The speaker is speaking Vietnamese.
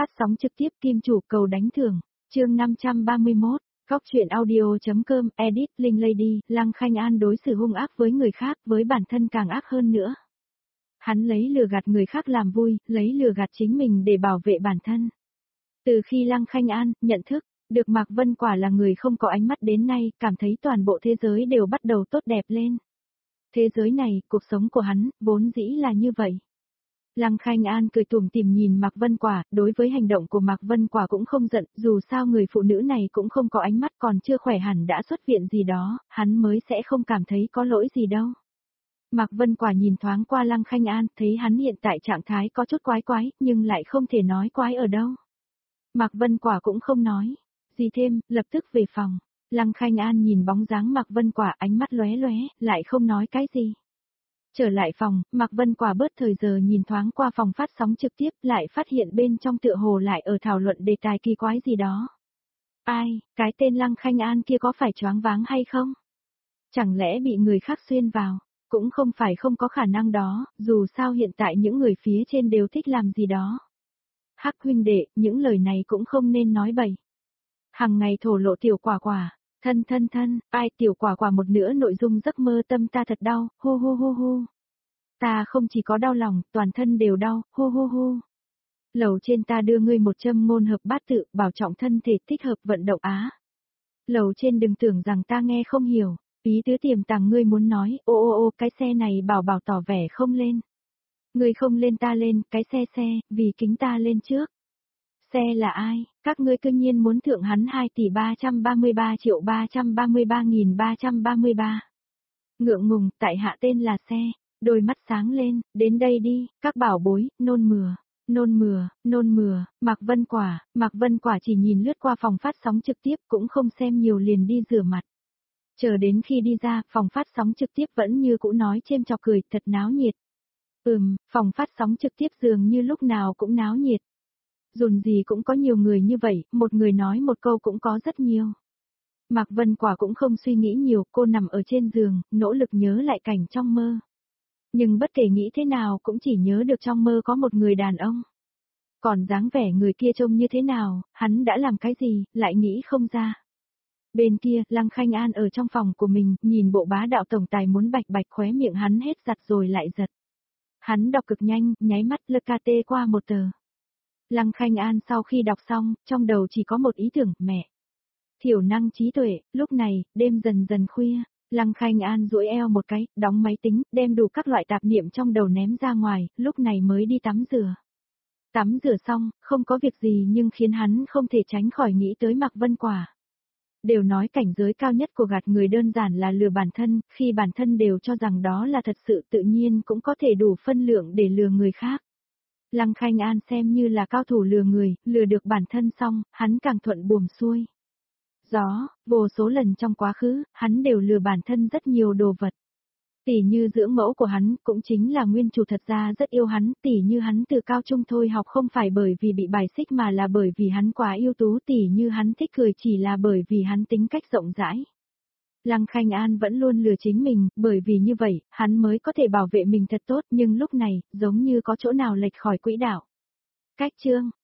phát sóng trực tiếp Kim Chủ cầu đánh thưởng, chương 531, Góc truyện audio.com, edit, Linh Lady, Lăng Khanh An đối xử hung ác với người khác, với bản thân càng ác hơn nữa. Hắn lấy lừa gạt người khác làm vui, lấy lừa gạt chính mình để bảo vệ bản thân. Từ khi Lăng Khanh An nhận thức được Mạc Vân Quả là người không có ánh mắt đến nay, cảm thấy toàn bộ thế giới đều bắt đầu tốt đẹp lên. Thế giới này, cuộc sống của hắn, vốn dĩ là như vậy. Lăng Khanh An cười tủm tỉm nhìn Mạc Vân Quả, đối với hành động của Mạc Vân Quả cũng không giận, dù sao người phụ nữ này cũng không có ánh mắt, còn chưa khỏe hẳn đã xuất viện gì đó, hắn mới sẽ không cảm thấy có lỗi gì đâu. Mạc Vân Quả nhìn thoáng qua Lăng Khanh An, thấy hắn hiện tại trạng thái có chút quái quái, nhưng lại không thể nói quái ở đâu. Mạc Vân Quả cũng không nói gì thêm, lập tức về phòng. Lăng Khanh An nhìn bóng dáng Mạc Vân Quả, ánh mắt lóe lóe, lại không nói cái gì. Trở lại phòng, Mạc Vân Quả bớt thời giờ nhìn thoáng qua phòng phát sóng trực tiếp, lại phát hiện bên trong tựa hồ lại ở thảo luận đề tài kỳ quái gì đó. Ai, cái tên Lăng Khanh An kia có phải choáng váng hay không? Chẳng lẽ bị người khác xuyên vào? Cũng không phải không có khả năng đó, dù sao hiện tại những người phía trên đều thích làm gì đó. Hắc huynh đệ, những lời này cũng không nên nói bậy. Hằng ngày thổ lộ tiểu quả quả, thân, ai tiểu quả quả một nữa nội dung giấc mơ tâm ta thật đau, hu. Ta không chỉ có đau lòng, toàn thân đều đau, hu. Lầu trên ta đưa ngươi một châm ngôn hợp bát tự, bảo trọng thân thể thích hợp vận động á. Lầu trên đừng tưởng rằng ta nghe không hiểu, ý tứ tiềm tàng ngươi muốn nói, ô, cái xe này bảo tỏ vẻ không lên. Ngươi không lên ta lên, cái xe, vì kính ta lên trước. Xe là ai? Các ngươi cương nhiên muốn thượng hắn 2.333.333.333. Ngượng ngùng, tại hạ tên là xe, đôi mắt sáng lên, đến đây đi, các bảo bối, nôn mửa, Mạc Vân Quả chỉ nhìn lướt qua phòng phát sóng trực tiếp cũng không xem nhiều liền đi rửa mặt. Chờ đến khi đi ra, phòng phát sóng trực tiếp vẫn như cũ nói chêm chọc cười, thật náo nhiệt. Phòng phát sóng trực tiếp dường như lúc nào cũng náo nhiệt. Dùn gì cũng có nhiều người như vậy, một người nói một câu cũng có rất nhiều. Mạc Vân Quả cũng không suy nghĩ nhiều, cô nằm ở trên giường, nỗ lực nhớ lại cảnh trong mơ. Nhưng bất kể nghĩ thế nào cũng chỉ nhớ được trong mơ có một người đàn ông. Còn dáng vẻ người kia trông như thế nào, hắn đã làm cái gì, lại nghĩ không ra. Bên kia, Lăng Khanh An ở trong phòng của mình, nhìn bộ bá đạo tổng tài muốn bạch khóe miệng hắn hết giặt rồi lại giật. Hắn đọc cực nhanh, nháy mắt lơ ca tê qua một tờ. Lăng Khanh An sau khi đọc xong, trong đầu chỉ có một ý tưởng, mẹ. Thiểu năng trí tuệ, lúc này, đêm dần khuya, Lăng Khanh An duỗi eo một cái, đóng máy tính, đem đủ các loại tạp niệm trong đầu ném ra ngoài, lúc này mới đi tắm rửa. Tắm rửa xong, không có việc gì nhưng khiến hắn không thể tránh khỏi nghĩ tới Mạc Vân Quả. Đều nói cảnh giới cao nhất của gạt người đơn giản là lừa bản thân, khi bản thân đều cho rằng đó là thật sự tự nhiên cũng có thể đủ phân lượng để lừa người khác. Lăng Khanh An xem như là cao thủ lừa người, lừa được bản thân xong, hắn càng thuận buồm xuôi. Vô số lần trong quá khứ, hắn đều lừa bản thân rất nhiều đồ vật. Tỷ như dưỡng mẫu của hắn, cũng chính là nguyên chủ thật ra rất yêu hắn, tỷ như hắn từ cao trung thôi học không phải bởi vì bị bài xích mà là bởi vì hắn quá ưu tú, tỷ như hắn thích cười chỉ là bởi vì hắn tính cách rộng rãi. Lăng Khanh An vẫn luôn lừa chính mình, bởi vì như vậy, hắn mới có thể bảo vệ mình thật tốt, nhưng lúc này, giống như có chỗ nào lệch khỏi quỹ đạo. Cách chương